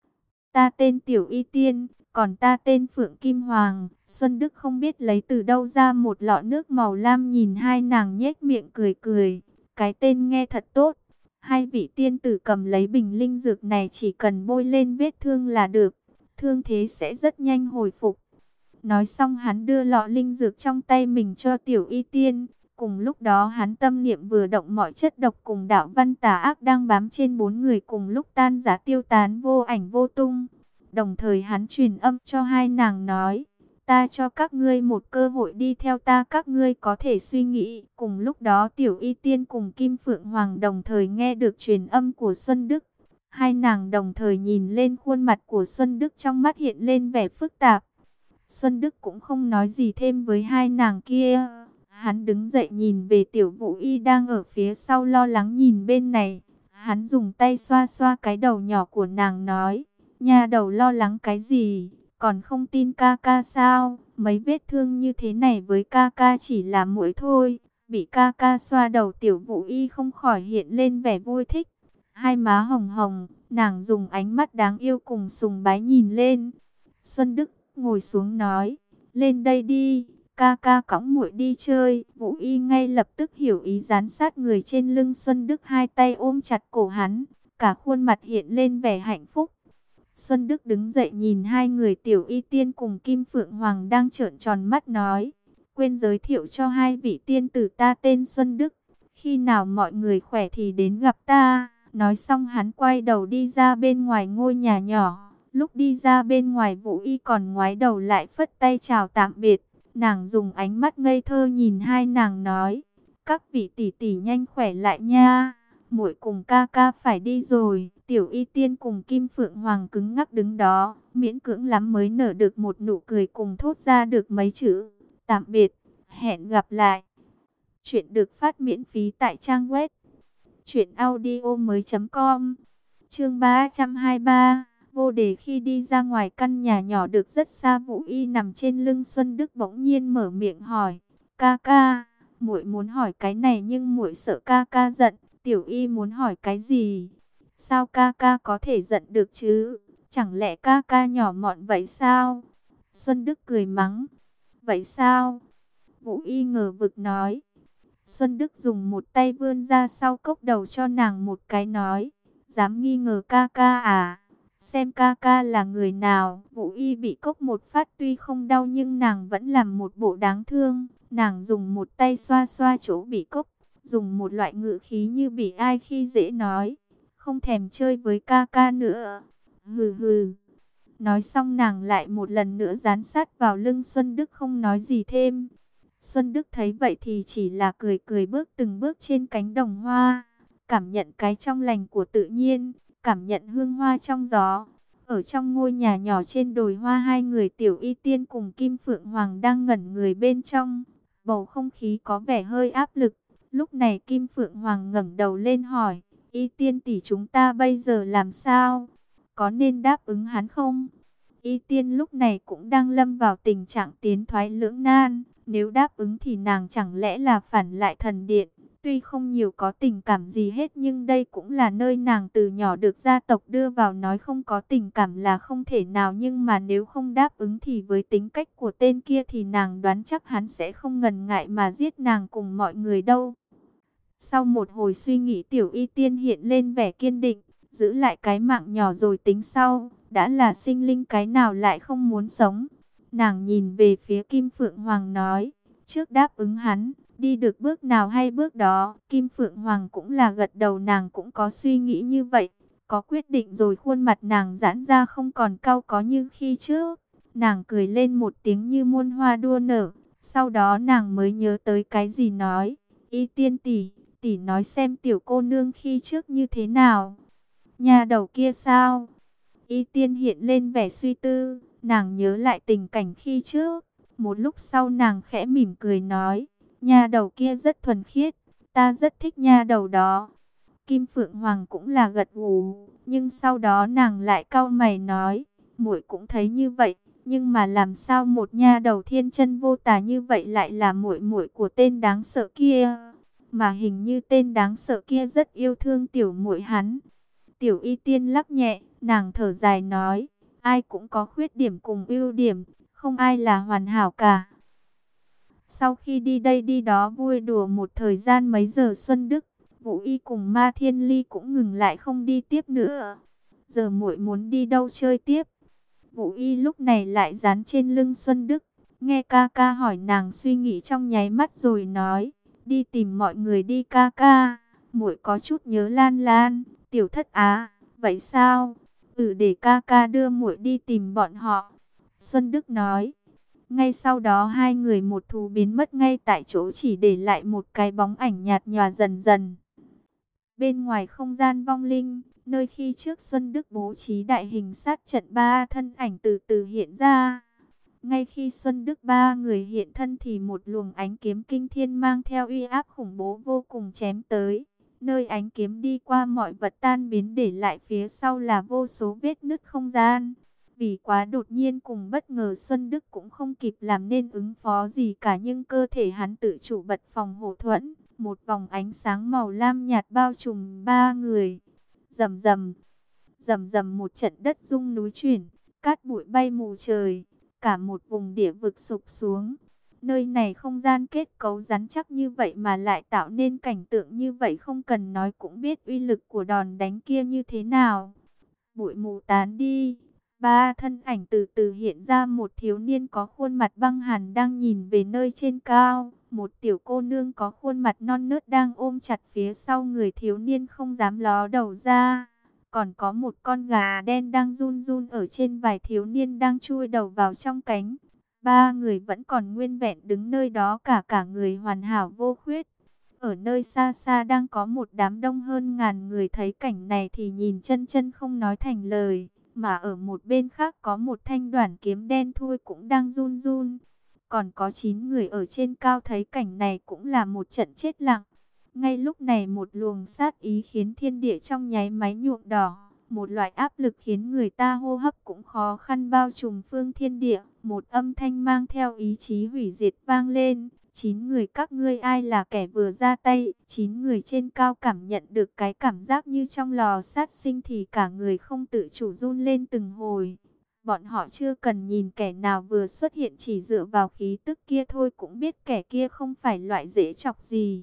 Ta tên Tiểu Y Tiên, còn ta tên Phượng Kim Hoàng. Xuân Đức không biết lấy từ đâu ra một lọ nước màu lam, nhìn hai nàng nhếch miệng cười cười. Cái tên nghe thật tốt. Hai vị tiên tử cầm lấy bình linh dược này, chỉ cần bôi lên vết thương là được. Thương thế sẽ rất nhanh hồi phục. Nói xong hắn đưa lọ linh dược trong tay mình cho Tiểu Y Tiên. Cùng lúc đó hắn tâm niệm vừa động, mọi chất độc cùng đạo văn tà ác đang bám trên bốn người cùng lúc tan rã tiêu tán vô ảnh vô tung. Đồng thời hắn truyền âm cho hai nàng nói, ta cho các ngươi một cơ hội đi theo ta, các ngươi có thể suy nghĩ. Cùng lúc đó Tiểu Y Tiên cùng Kim Phượng Hoàng đồng thời nghe được truyền âm của Xuân Đức. Hai nàng đồng thời nhìn lên khuôn mặt của Xuân Đức, trong mắt hiện lên vẻ phức tạp. Xuân Đức cũng không nói gì thêm với hai nàng kia. Hắn đứng dậy nhìn về Tiểu Vũ Y đang ở phía sau lo lắng nhìn bên này. Hắn dùng tay xoa xoa cái đầu nhỏ của nàng nói, nha đầu lo lắng cái gì, còn không tin ca ca sao? Mấy vết thương như thế này với ca ca chỉ là muội thôi. Bị ca ca xoa đầu, Tiểu Vũ Y không khỏi hiện lên vẻ vui thích. Hai má hồng hồng, nàng dùng ánh mắt đáng yêu cùng sùng bái nhìn lên. Xuân Đức ngồi xuống nói, lên đây đi, ca ca cõng muội đi chơi. Vũ Y ngay lập tức hiểu ý, dán sát người trên lưng Xuân Đức, hai tay ôm chặt cổ hắn, cả khuôn mặt hiện lên vẻ hạnh phúc. Xuân Đức đứng dậy nhìn hai người Tiểu Y Tiên cùng Kim Phượng Hoàng đang trợn tròn mắt nói, quên giới thiệu cho hai vị tiên tử, ta tên Xuân Đức, khi nào mọi người khỏe thì đến gặp ta. Nói xong hắn quay đầu đi ra bên ngoài ngôi nhà nhỏ. Lúc đi ra bên ngoài, Vũ Y còn ngoái đầu lại phất tay chào tạm biệt. Nàng dùng ánh mắt ngây thơ nhìn hai nàng nói, các vị tỷ tỷ nhanh khỏe lại nha, muội cùng ca ca phải đi rồi. Tiểu Y Tiên cùng Kim Phượng Hoàng cứng ngắc đứng đó, miễn cưỡng lắm mới nở được một nụ cười, cùng thốt ra được mấy chữ tạm biệt, hẹn gặp lại. Chuyện được phát miễn phí tại trang web truyện audio mới chấm com. Chương ba trăm hai mươi ba. Vô Đề. Khi đi ra ngoài căn nhà nhỏ được rất xa, Vũ Y nằm trên lưng Xuân Đức bỗng nhiên mở miệng hỏi, ca ca, muội muốn hỏi cái này nhưng muội sợ ca ca giận. Tiểu Y muốn hỏi cái gì? Sao ca ca có thể giận được chứ? Chẳng lẽ ca ca nhỏ mọn vậy sao? Xuân Đức cười mắng, vậy sao? Vũ Y ngờ vực nói. Xuân Đức dùng một tay vươn ra sau cốc đầu cho nàng một cái nói, dám nghi ngờ ca ca à? Xem ca ca là người nào? Vũ Y bị cốc một phát tuy không đau nhưng nàng vẫn làm một bộ đáng thương. Nàng dùng một tay xoa xoa chỗ bị cốc, dùng một loại ngữ khí như bị ai khi dễ nói, không thèm chơi với ca ca nữa. Hừ hừ. Nói xong nàng lại một lần nữa dán sát vào lưng Xuân Đức, không nói gì thêm. Xuân Đức thấy vậy thì chỉ là cười cười bước từng bước trên cánh đồng hoa, cảm nhận cái trong lành của tự nhiên, cảm nhận hương hoa trong gió. Ở trong ngôi nhà nhỏ trên đồi hoa, hai người Tiểu Y Tiên cùng Kim Phượng Hoàng đang ngẩn người bên trong. Bầu không khí có vẻ hơi áp lực. Lúc này Kim Phượng Hoàng ngẩng đầu lên hỏi, Y Tiên tỷ, chúng ta bây giờ làm sao? Có nên đáp ứng hắn không? Y Tiên lúc này cũng đang lâm vào tình trạng tiến thoái lưỡng nan. Nếu đáp ứng thì nàng chẳng lẽ là phản lại thần điện. Tuy không nhiều có tình cảm gì hết nhưng đây cũng là nơi nàng từ nhỏ được gia tộc đưa vào, nói không có tình cảm là không thể nào. Nhưng mà nếu không đáp ứng thì với tính cách của tên kia thì nàng đoán chắc hắn sẽ không ngần ngại mà giết nàng cùng mọi người đâu. Sau một hồi suy nghĩ, Tiểu Y Tiên hiện lên vẻ kiên định, giữ lại cái mạng nhỏ rồi tính sau, đã là sinh linh cái nào lại không muốn sống. Nàng nhìn về phía Kim Phượng Hoàng nói, trước đáp ứng hắn, đi được bước nào hay bước đó. Kim Phượng Hoàng cũng là gật đầu, nàng cũng có suy nghĩ như vậy, có quyết định rồi. Khuôn mặt nàng giãn ra không còn cau có như khi trước. Nàng cười lên một tiếng như muôn hoa đua nở. Sau đó nàng mới nhớ tới cái gì nói, Y Tiên tỷ, tỷ nói xem tiểu cô nương khi trước như thế nào. Nhà đầu kia sao? Y Tiên hiện lên vẻ suy tư, nàng nhớ lại tình cảnh khi trước. Một lúc sau nàng khẽ mỉm cười nói, nha đầu kia rất thuần khiết, ta rất thích nha đầu đó. Kim Phượng Hoàng cũng là gật gù, nhưng sau đó nàng lại cau mày nói, muội cũng thấy như vậy, nhưng mà làm sao một nha đầu thiên chân vô tà như vậy lại là muội muội của tên đáng sợ kia? Mà hình như tên đáng sợ kia rất yêu thương tiểu muội hắn. Tiểu Y Tiên lắc nhẹ, nàng thở dài nói, ai cũng có khuyết điểm cùng ưu điểm, không ai là hoàn hảo cả. Sau khi đi đây đi đó vui đùa một thời gian mấy giờ, Xuân Đức, Vũ Y cùng Ma Thiên Ly cũng ngừng lại không đi tiếp nữa. Giờ muội muốn đi đâu chơi tiếp? Vũ Y lúc này lại dán trên lưng Xuân Đức, nghe ca ca hỏi nàng suy nghĩ trong nháy mắt rồi nói, đi tìm mọi người đi ca ca, muội có chút nhớ Lan Lan, Tiểu Thất Á. Vậy sao? Ừ, để ca ca đưa muội đi tìm bọn họ. Xuân Đức nói. Ngay sau đó hai người một thú biến mất ngay tại chỗ, chỉ để lại một cái bóng ảnh nhạt nhòa dần dần. Bên ngoài không gian vong linh, nơi khi trước Xuân Đức bố trí đại hình sát trận, ba thân ảnh từ từ hiện ra. Ngay khi Xuân Đức ba người hiện thân thì một luồng ánh kiếm kinh thiên mang theo uy áp khủng bố vô cùng chém tới. Nơi ánh kiếm đi qua, mọi vật tan biến, để lại phía sau là vô số vết nứt không gian. Vì quá đột nhiên cùng bất ngờ, Xuân Đức cũng không kịp làm nên ứng phó gì cả, nhưng cơ thể hắn tự chủ bật phòng hộ thuẫn. Một vòng ánh sáng màu lam nhạt bao trùm ba người. Rầm rầm, rầm rầm, một trận đất rung núi chuyển, cát bụi bay mù trời, cả một vùng địa vực sụp xuống. Nơi này không gian kết cấu rắn chắc như vậy mà lại tạo nên cảnh tượng như vậy, không cần nói cũng biết uy lực của đòn đánh kia như thế nào. Bụi mù tán đi, ba thân ảnh từ từ hiện ra. Một thiếu niên có khuôn mặt băng hàn đang nhìn về nơi trên cao. Một tiểu cô nương có khuôn mặt non nớt đang ôm chặt phía sau người thiếu niên không dám ló đầu ra. Còn có một con gà đen đang run run ở trên vai thiếu niên đang chui đầu vào trong cánh. Ba người vẫn còn nguyên vẹn đứng nơi đó, cả cả người hoàn hảo vô khuyết. Ở nơi xa xa đang có một đám đông hơn ngàn người, thấy cảnh này thì nhìn chân chân không nói thành lời. Mà ở một bên khác có một thanh đoản kiếm đen thui cũng đang run run. Còn có chín người ở trên cao thấy cảnh này cũng là một trận chết lặng. Ngay lúc này một luồng sát ý khiến thiên địa trong nháy máy nhuộm đỏ. Một loại áp lực khiến người ta hô hấp cũng khó khăn bao trùm phương thiên địa. Một âm thanh mang theo ý chí hủy diệt vang lên. Chín người các ngươi ai là kẻ vừa ra tay? Chín người trên cao cảm nhận được cái cảm giác như trong lò sát sinh thì cả người không tự chủ run lên từng hồi. Bọn họ chưa cần nhìn kẻ nào vừa xuất hiện, chỉ dựa vào khí tức kia thôi cũng biết kẻ kia không phải loại dễ chọc gì.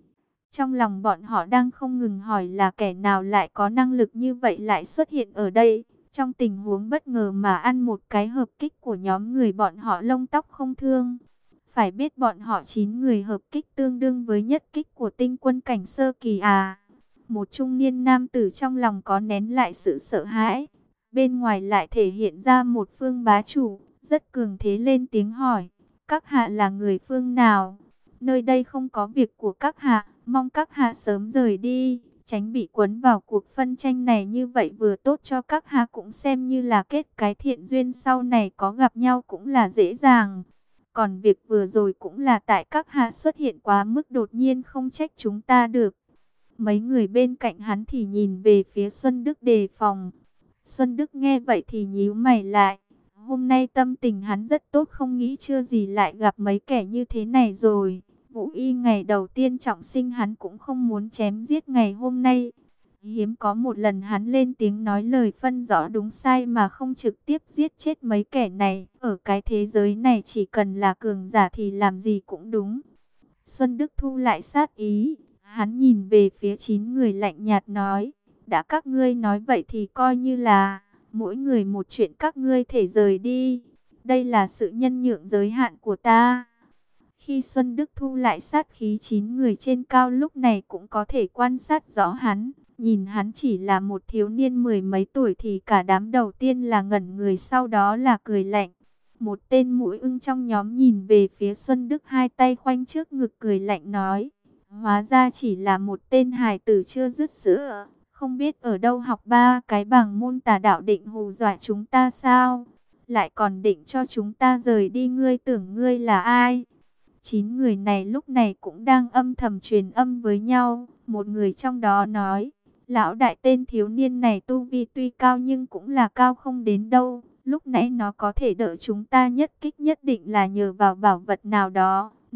Trong lòng bọn họ đang không ngừng hỏi là kẻ nào lại có năng lực như vậy lại xuất hiện ở đây. Trong tình huống bất ngờ mà ăn một cái hợp kích của nhóm người bọn họ lông tóc không thương. Phải biết bọn họ chín người hợp kích tương đương với nhất kích của tinh quân cảnh sơ kỳ à. Một trung niên nam tử trong lòng có nén lại sự sợ hãi. Bên ngoài lại thể hiện ra một phương bá chủ, rất cường thế lên tiếng hỏi. Các hạ là người phương nào? Nơi đây không có việc của các hạ, mong các hạ sớm rời đi, tránh bị cuốn vào cuộc phân tranh này, như vậy vừa tốt cho các hạ cũng xem như là kết cái thiện duyên, sau này có gặp nhau cũng là dễ dàng. Còn việc vừa rồi cũng là tại các hạ xuất hiện quá mức đột nhiên, không trách chúng ta được. Mấy người bên cạnh hắn thì nhìn về phía Xuân Đức đề phòng. Xuân Đức nghe vậy thì nhíu mày lại. Hôm nay tâm tình hắn rất tốt, không nghĩ chưa gì lại gặp mấy kẻ như thế này rồi. Vũ Y ngày đầu tiên trọng sinh hắn cũng không muốn chém giết ngày hôm nay. Hiếm có một lần hắn lên tiếng nói lời phân rõ đúng sai mà không trực tiếp giết chết mấy kẻ này. Ở cái thế giới này chỉ cần là cường giả thì làm gì cũng đúng. Xuân Đức thu lại sát ý. Hắn nhìn về phía chín người lạnh nhạt nói. Đã các ngươi nói vậy thì coi như là mỗi người một chuyện, các ngươi thể rời đi. Đây là sự nhân nhượng giới hạn của ta. Khi Xuân Đức thu lại sát khí, chín người trên cao lúc này cũng có thể quan sát rõ hắn. Nhìn hắn chỉ là một thiếu niên mười mấy tuổi thì cả đám đầu tiên là ngẩn người, sau đó là cười lạnh. Một tên mũi ưng trong nhóm nhìn về phía Xuân Đức, hai tay khoanh trước ngực cười lạnh nói. Hóa ra chỉ là một tên hài tử chưa dứt sữa, không biết ở đâu học ba cái bằng môn tà đạo, định hù dọa chúng ta sao? Lại còn định cho chúng ta rời đi, ngươi tưởng ngươi là ai? Chín người này lúc này cũng đang âm thầm truyền âm với nhau. Một người trong đó nói, lão đại, tên thiếu niên này tu vi tuy cao nhưng cũng là cao không đến đâu. Lúc nãy nó có thể đỡ chúng ta nhất kích nhất định là nhờ vào bảo vật nào đó. N.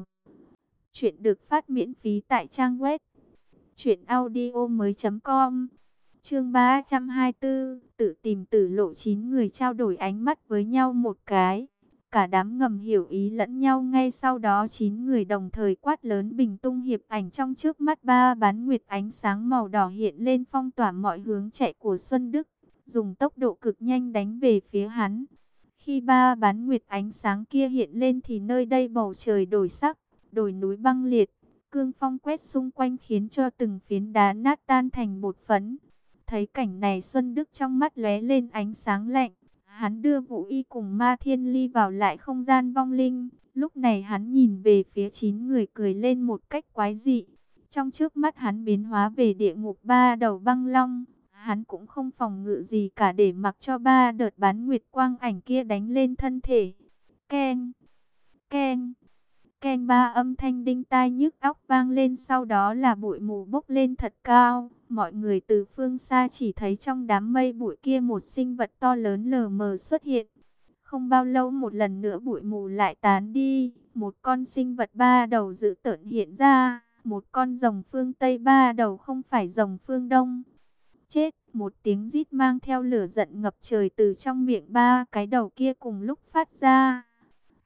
Chuyện được phát miễn phí tại trang web truyện audio mới chấm com. Chương ba trăm hai mươi tư, tự tìm tử lộ. Chín người trao đổi ánh mắt với nhau một cái. Cả đám ngầm hiểu ý lẫn nhau, ngay sau đó chín người đồng thời quát lớn bình tung hiệp ảnh. Trong trước mắt ba bán nguyệt ánh sáng màu đỏ hiện lên phong tỏa mọi hướng chạy của Xuân Đức, dùng tốc độ cực nhanh đánh về phía hắn. Khi ba bán nguyệt ánh sáng kia hiện lên thì nơi đây bầu trời đổi sắc, đồi núi băng liệt, cương phong quét xung quanh khiến cho từng phiến đá nát tan thành bột phấn. Thấy cảnh này Xuân Đức trong mắt lóe lên ánh sáng lạnh. Hắn đưa Vũ Y cùng Ma Thiên Ly vào lại không gian vong linh. Lúc này hắn nhìn về phía chín người cười lên một cách quái dị. Trong trước mắt hắn biến hóa về địa ngục ba đầu băng long. Hắn cũng không phòng ngự gì cả, để mặc cho ba đợt bán nguyệt quang ảnh kia đánh lên thân thể. Keng, keng, keng, ba âm thanh đinh tai nhức óc vang lên, sau đó là bụi mù bốc lên thật cao. Mọi người từ phương xa chỉ thấy trong đám mây bụi kia một sinh vật to lớn lờ mờ xuất hiện. Không bao lâu một lần nữa bụi mù lại tán đi. Một con sinh vật ba đầu dữ tợn hiện ra. Một con rồng phương Tây ba đầu, không phải rồng phương Đông. Chết! Một tiếng rít mang theo lửa giận ngập trời từ trong miệng ba cái đầu kia cùng lúc phát ra.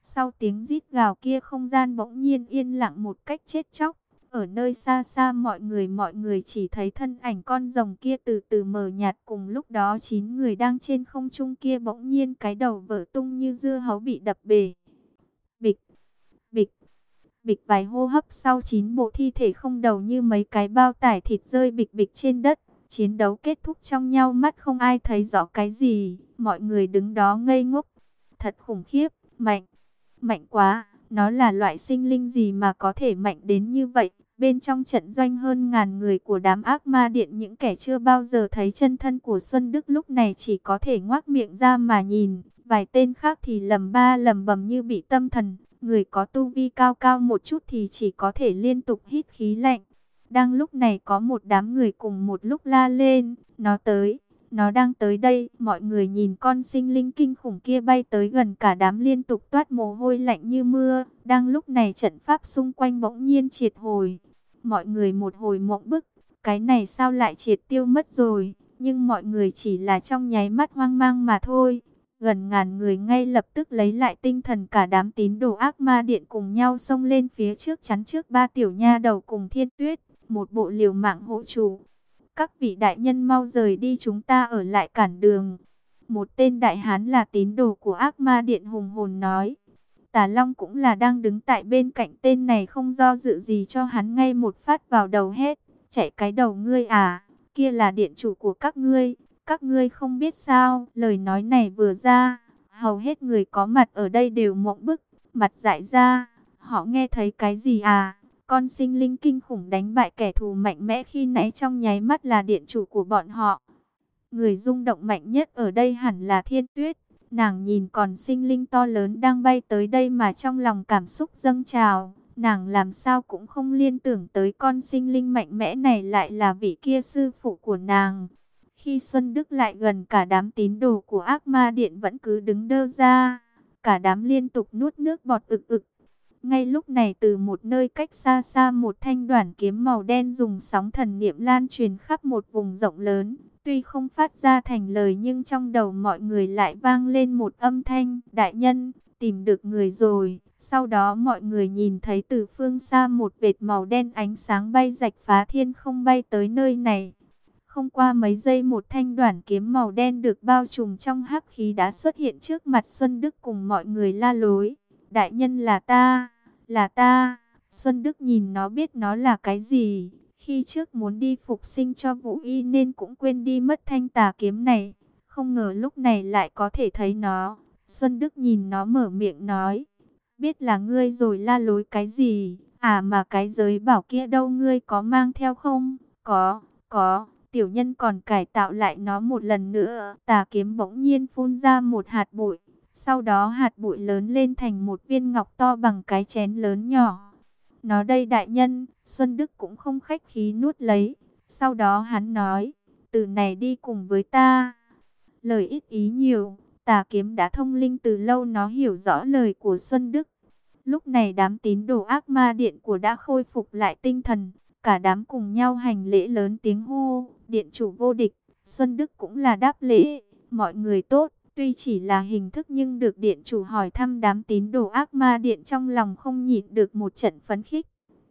Sau tiếng rít gào kia không gian bỗng nhiên yên lặng một cách chết chóc. Ở nơi xa xa mọi người mọi người chỉ thấy thân ảnh con rồng kia từ từ mờ nhạt, cùng lúc đó chín người đang trên không trung kia bỗng nhiên cái đầu vỡ tung như dưa hấu bị đập bể. Bịch, bịch, bịch, vài hô hấp sau chín bộ thi thể không đầu như mấy cái bao tải thịt rơi bịch bịch trên đất. Chiến đấu kết thúc trong nhau mắt không ai thấy rõ cái gì, mọi người đứng đó ngây ngốc. Thật khủng khiếp, mạnh, mạnh quá, nó là loại sinh linh gì mà có thể mạnh đến như vậy. Bên trong trận doanh hơn ngàn người của đám ác ma điện, những kẻ chưa bao giờ thấy chân thân của Xuân Đức lúc này chỉ có thể ngoác miệng ra mà nhìn. Vài tên khác thì lầm ba lầm bầm như bị tâm thần. Người có tu vi cao cao một chút thì chỉ có thể liên tục hít khí lạnh. Đang lúc này có một đám người cùng một lúc la lên, nó tới, nó đang tới đây. Mọi người nhìn con sinh linh kinh khủng kia bay tới gần, cả đám liên tục toát mồ hôi lạnh như mưa. Đang lúc này trận pháp xung quanh bỗng nhiên triệt hồi. Mọi người một hồi mộng bức, cái này sao lại triệt tiêu mất rồi, nhưng mọi người chỉ là trong nháy mắt hoang mang mà thôi. Gần ngàn người ngay lập tức lấy lại tinh thần, cả đám tín đồ ác ma điện cùng nhau xông lên phía trước chắn trước ba tiểu nha đầu cùng Thiên Tuyết, một bộ liều mạng hộ chủ. Các vị đại nhân mau rời đi, chúng ta ở lại cản đường. Một tên đại hán là tín đồ của ác ma điện hùng hồn nói. Tà Long cũng là đang đứng tại bên cạnh tên này, không do dự gì cho hắn ngay một phát vào đầu hết. Chạy cái đầu ngươi à, kia là điện chủ của các ngươi, các ngươi không biết sao. Lời nói này vừa ra, hầu hết người có mặt ở đây đều mộng bức, mặt dại ra. Họ nghe thấy cái gì à? Con sinh linh kinh khủng đánh bại kẻ thù mạnh mẽ khi nãy trong nháy mắt là điện chủ của bọn họ. Người rung động mạnh nhất ở đây hẳn là Thiên Tuyết. Nàng nhìn còn sinh linh to lớn đang bay tới đây mà trong lòng cảm xúc dâng trào. Nàng làm sao cũng không liên tưởng tới con sinh linh mạnh mẽ này lại là vị kia sư phụ của nàng. Khi Xuân Đức lại gần, cả đám tín đồ của ác ma điện vẫn cứ đứng đơ ra. Cả đám liên tục nuốt nước bọt ực ực. Ngay lúc này từ một nơi cách xa xa, một thanh đoản kiếm màu đen dùng sóng thần niệm lan truyền khắp một vùng rộng lớn. Tuy không phát ra thành lời nhưng trong đầu mọi người lại vang lên một âm thanh: đại nhân, tìm được người rồi. Sau đó mọi người nhìn thấy từ phương xa một vệt màu đen ánh sáng bay rạch phá thiên không bay tới nơi này. Không qua mấy giây, một thanh đoản kiếm màu đen được bao trùm trong hắc khí đã xuất hiện trước mặt Xuân Đức cùng mọi người la lối: đại nhân, là ta, là ta. Xuân Đức nhìn nó biết nó là cái gì. Khi trước muốn đi phục sinh cho Vũ Y nên cũng quên đi mất thanh tà kiếm này. Không ngờ lúc này lại có thể thấy nó. Xuân Đức nhìn nó mở miệng nói: biết là ngươi rồi, la lối cái gì? À mà cái giới bảo kia đâu, ngươi có mang theo không? Có, có. Tiểu nhân còn cải tạo lại nó một lần nữa. Tà kiếm bỗng nhiên phun ra một hạt bụi. Sau đó hạt bụi lớn lên thành một viên ngọc to bằng cái chén lớn nhỏ. Nó đây đại nhân. Xuân Đức cũng không khách khí nuốt lấy. Sau đó hắn nói: từ này đi cùng với ta. Lời ít ý nhiều, tà kiếm đã thông linh từ lâu, nó hiểu rõ lời của Xuân Đức. Lúc này đám tín đồ ác ma điện của đã khôi phục lại tinh thần. Cả đám cùng nhau hành lễ, lớn tiếng hô: điện chủ vô địch. Xuân Đức cũng là đáp lễ: mọi người tốt. Tuy chỉ là hình thức nhưng được điện chủ hỏi thăm, đám tín đồ ác ma điện trong lòng không nhịn được một trận phấn khích.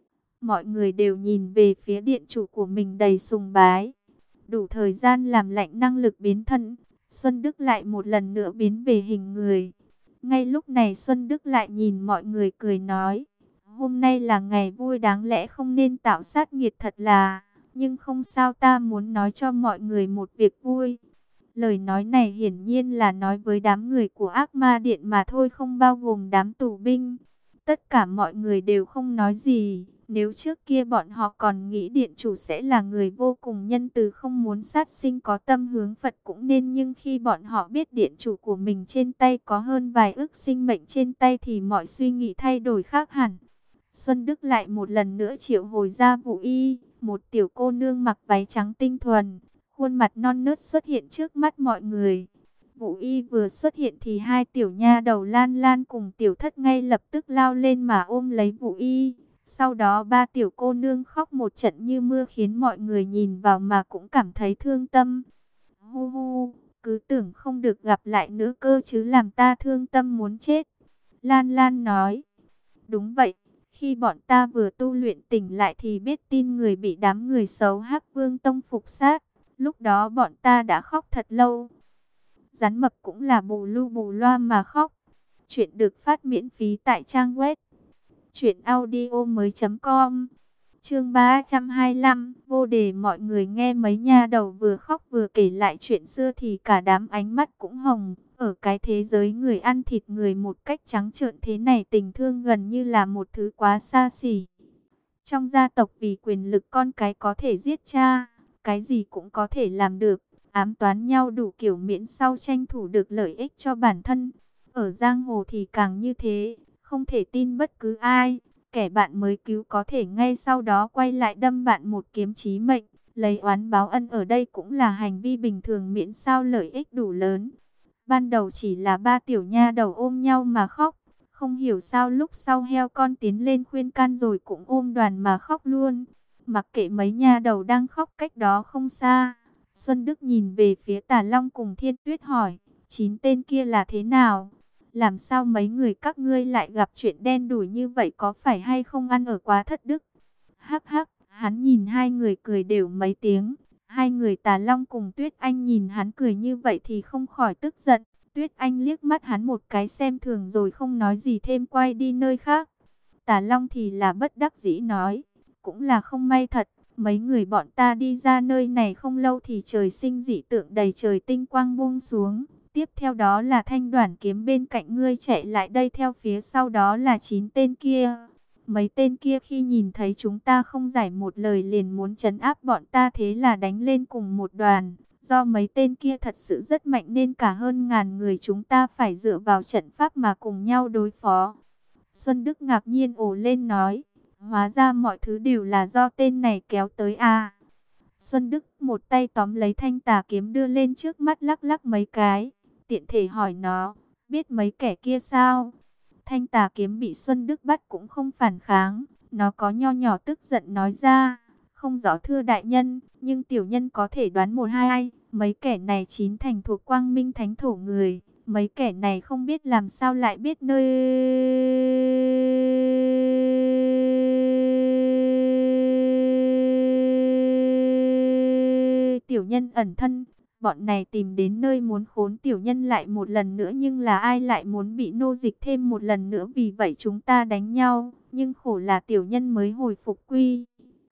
Mọi người đều nhìn về phía điện chủ của mình đầy sùng bái. Đủ thời gian làm lạnh năng lực biến thân, Xuân Đức lại một lần nữa biến về hình người. Ngay lúc này Xuân Đức lại nhìn mọi người cười nói: hôm nay là ngày vui, đáng lẽ không nên tạo sát nghiệt thật là. Nhưng không sao, ta muốn nói cho mọi người một việc vui. Lời nói này hiển nhiên là nói với đám người của ác ma điện mà thôi, không bao gồm đám tù binh. Tất cả mọi người đều không nói gì. Nếu trước kia bọn họ còn nghĩ điện chủ sẽ là người vô cùng nhân từ, không muốn sát sinh, có tâm hướng Phật cũng nên. Nhưng khi bọn họ biết điện chủ của mình trên tay có hơn vài ức sinh mệnh trên tay thì mọi suy nghĩ thay đổi khác hẳn. Xuân Đức lại một lần nữa triệu hồi ra Vũ Y, một tiểu cô nương mặc váy trắng tinh thuần, khuôn mặt non nớt xuất hiện trước mắt mọi người. Vũ Y vừa xuất hiện thì hai tiểu nha đầu Lan Lan cùng Tiểu Thất ngay lập tức lao lên mà ôm lấy Vũ Y. Sau đó ba tiểu cô nương khóc một trận như mưa, khiến mọi người nhìn vào mà cũng cảm thấy thương tâm. Hu hu, cứ tưởng không được gặp lại nữa cơ chứ, làm ta thương tâm muốn chết. Lan Lan nói, đúng vậy, khi bọn ta vừa tu luyện tỉnh lại thì biết tin người bị đám người xấu Hắc Vương Tông phục sát. Lúc đó bọn ta đã khóc thật lâu. Rắn mập cũng là bù lu bù loa mà khóc. Chuyện được phát miễn phí tại trang web truyện audio mới chấm com. Chương ba trăm hai mươi lăm, vô đề. Mọi người nghe mấy nha đầu vừa khóc vừa kể lại chuyện xưa thì cả đám ánh mắt cũng hồng. Ở cái thế giới người ăn thịt người một cách trắng trợn thế này, tình thương gần như là một thứ quá xa xỉ. Trong gia tộc vì quyền lực con cái có thể giết cha, cái gì cũng có thể làm được, ám toán nhau đủ kiểu miễn sau tranh thủ được lợi ích cho bản thân. Ở giang hồ thì càng như thế, không thể tin bất cứ ai. Kẻ bạn mới cứu có thể ngay sau đó quay lại đâm bạn một kiếm chí mệnh. Lấy oán báo ân ở đây cũng là hành vi bình thường miễn sao lợi ích đủ lớn. Ban đầu chỉ là ba tiểu nha đầu ôm nhau mà khóc. Không hiểu sao lúc sau heo con tiến lên khuyên can rồi cũng ôm đoàn mà khóc luôn. Mặc kệ mấy nha đầu đang khóc cách đó không xa. Xuân Đức nhìn về phía Tà Long cùng Thiên Tuyết hỏi, chín tên kia là thế nào? Làm sao mấy người các ngươi lại gặp chuyện đen đủi như vậy, có phải hay không ăn ở quá thất đức? Hắc hắc, hắn nhìn hai người cười đều mấy tiếng. Hai người Tà Long cùng Tuyết Anh nhìn hắn cười như vậy thì không khỏi tức giận. Tuyết Anh liếc mắt hắn một cái xem thường rồi không nói gì thêm, quay đi nơi khác. Tà Long thì là bất đắc dĩ nói, cũng là không may thật. Mấy người bọn ta đi ra nơi này không lâu thì trời sinh dị tượng, đầy trời tinh quang buông xuống. Tiếp theo đó là thanh đoản kiếm bên cạnh ngươi chạy lại đây, theo phía sau đó là chín tên kia. Mấy tên kia khi nhìn thấy chúng ta không giải một lời liền muốn trấn áp bọn ta, thế là đánh lên cùng một đoàn. Do mấy tên kia thật sự rất mạnh nên cả hơn ngàn người chúng ta phải dựa vào trận pháp mà cùng nhau đối phó. Xuân Đức ngạc nhiên ồ lên nói, hóa ra mọi thứ đều là do tên này kéo tới à. Xuân Đức một tay tóm lấy thanh tà kiếm đưa lên trước mắt lắc lắc mấy cái, tiện thể hỏi nó, biết mấy kẻ kia sao? Thanh tà kiếm bị Xuân Đức bắt cũng không phản kháng, nó có nho nhỏ tức giận nói ra, không rõ thưa đại nhân, nhưng tiểu nhân có thể đoán một hai ai, mấy kẻ này chín thành thuộc Quang Minh Thánh Thổ người, mấy kẻ này không biết làm sao lại biết nơi tiểu nhân ẩn thân. Bọn này tìm đến nơi muốn khốn tiểu nhân lại một lần nữa, nhưng là ai lại muốn bị nô dịch thêm một lần nữa, vì vậy chúng ta đánh nhau, nhưng khổ là tiểu nhân mới hồi phục quy.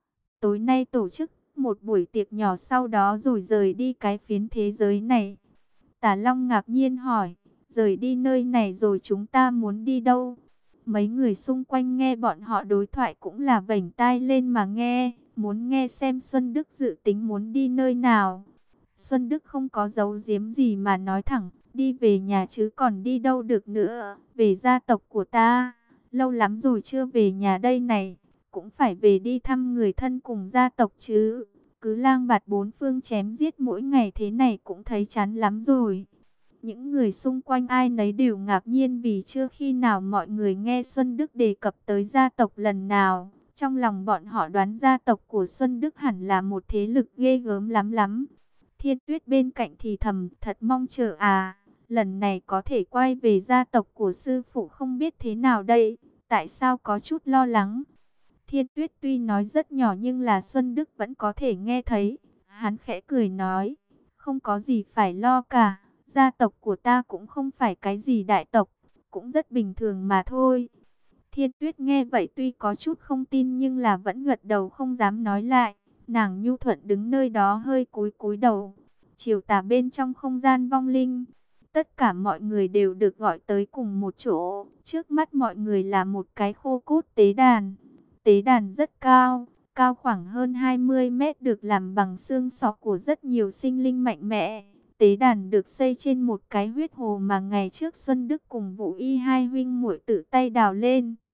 Tối nay tổ chức một buổi tiệc nhỏ, sau đó rồi rời đi cái phiến thế giới này. Tà Long ngạc nhiên hỏi, rời đi nơi này rồi chúng ta muốn đi đâu? Mấy người xung quanh nghe bọn họ đối thoại cũng là vểnh tai lên mà nghe, muốn nghe xem Xuân Đức dự tính muốn đi nơi nào. Xuân Đức không có giấu giếm gì mà nói thẳng, đi về nhà chứ còn đi đâu được nữa, về gia tộc của ta, lâu lắm rồi chưa về nhà đây này, cũng phải về đi thăm người thân cùng gia tộc chứ, cứ lang bạt bốn phương chém giết mỗi ngày thế này cũng thấy chán lắm rồi. Những người xung quanh ai nấy đều ngạc nhiên vì chưa khi nào mọi người nghe Xuân Đức đề cập tới gia tộc lần nào. Trong lòng bọn họ đoán gia tộc của Xuân Đức hẳn là một thế lực ghê gớm lắm lắm. Thiên Tuyết bên cạnh thì thầm, thật mong chờ à, lần này có thể quay về gia tộc của sư phụ không biết thế nào đây, tại sao có chút lo lắng. Thiên Tuyết tuy nói rất nhỏ nhưng là Xuân Đức vẫn có thể nghe thấy, hắn khẽ cười nói, không có gì phải lo cả, gia tộc của ta cũng không phải cái gì đại tộc, cũng rất bình thường mà thôi. Thiên Tuyết nghe vậy tuy có chút không tin nhưng là vẫn gật đầu không dám nói lại. Nàng nhu thuận đứng nơi đó hơi cúi cúi đầu. Chiều tà bên trong không gian vong linh, tất cả mọi người đều được gọi tới cùng một chỗ. Trước mắt mọi người là một cái khô cốt tế đàn. Tế đàn rất cao, cao khoảng hơn hai mươi mét, được làm bằng xương sọ của rất nhiều sinh linh mạnh mẽ. Tế đàn được xây trên một cái huyết hồ mà ngày trước Xuân Đức cùng Vũ Y hai huynh muội tự tay đào lên.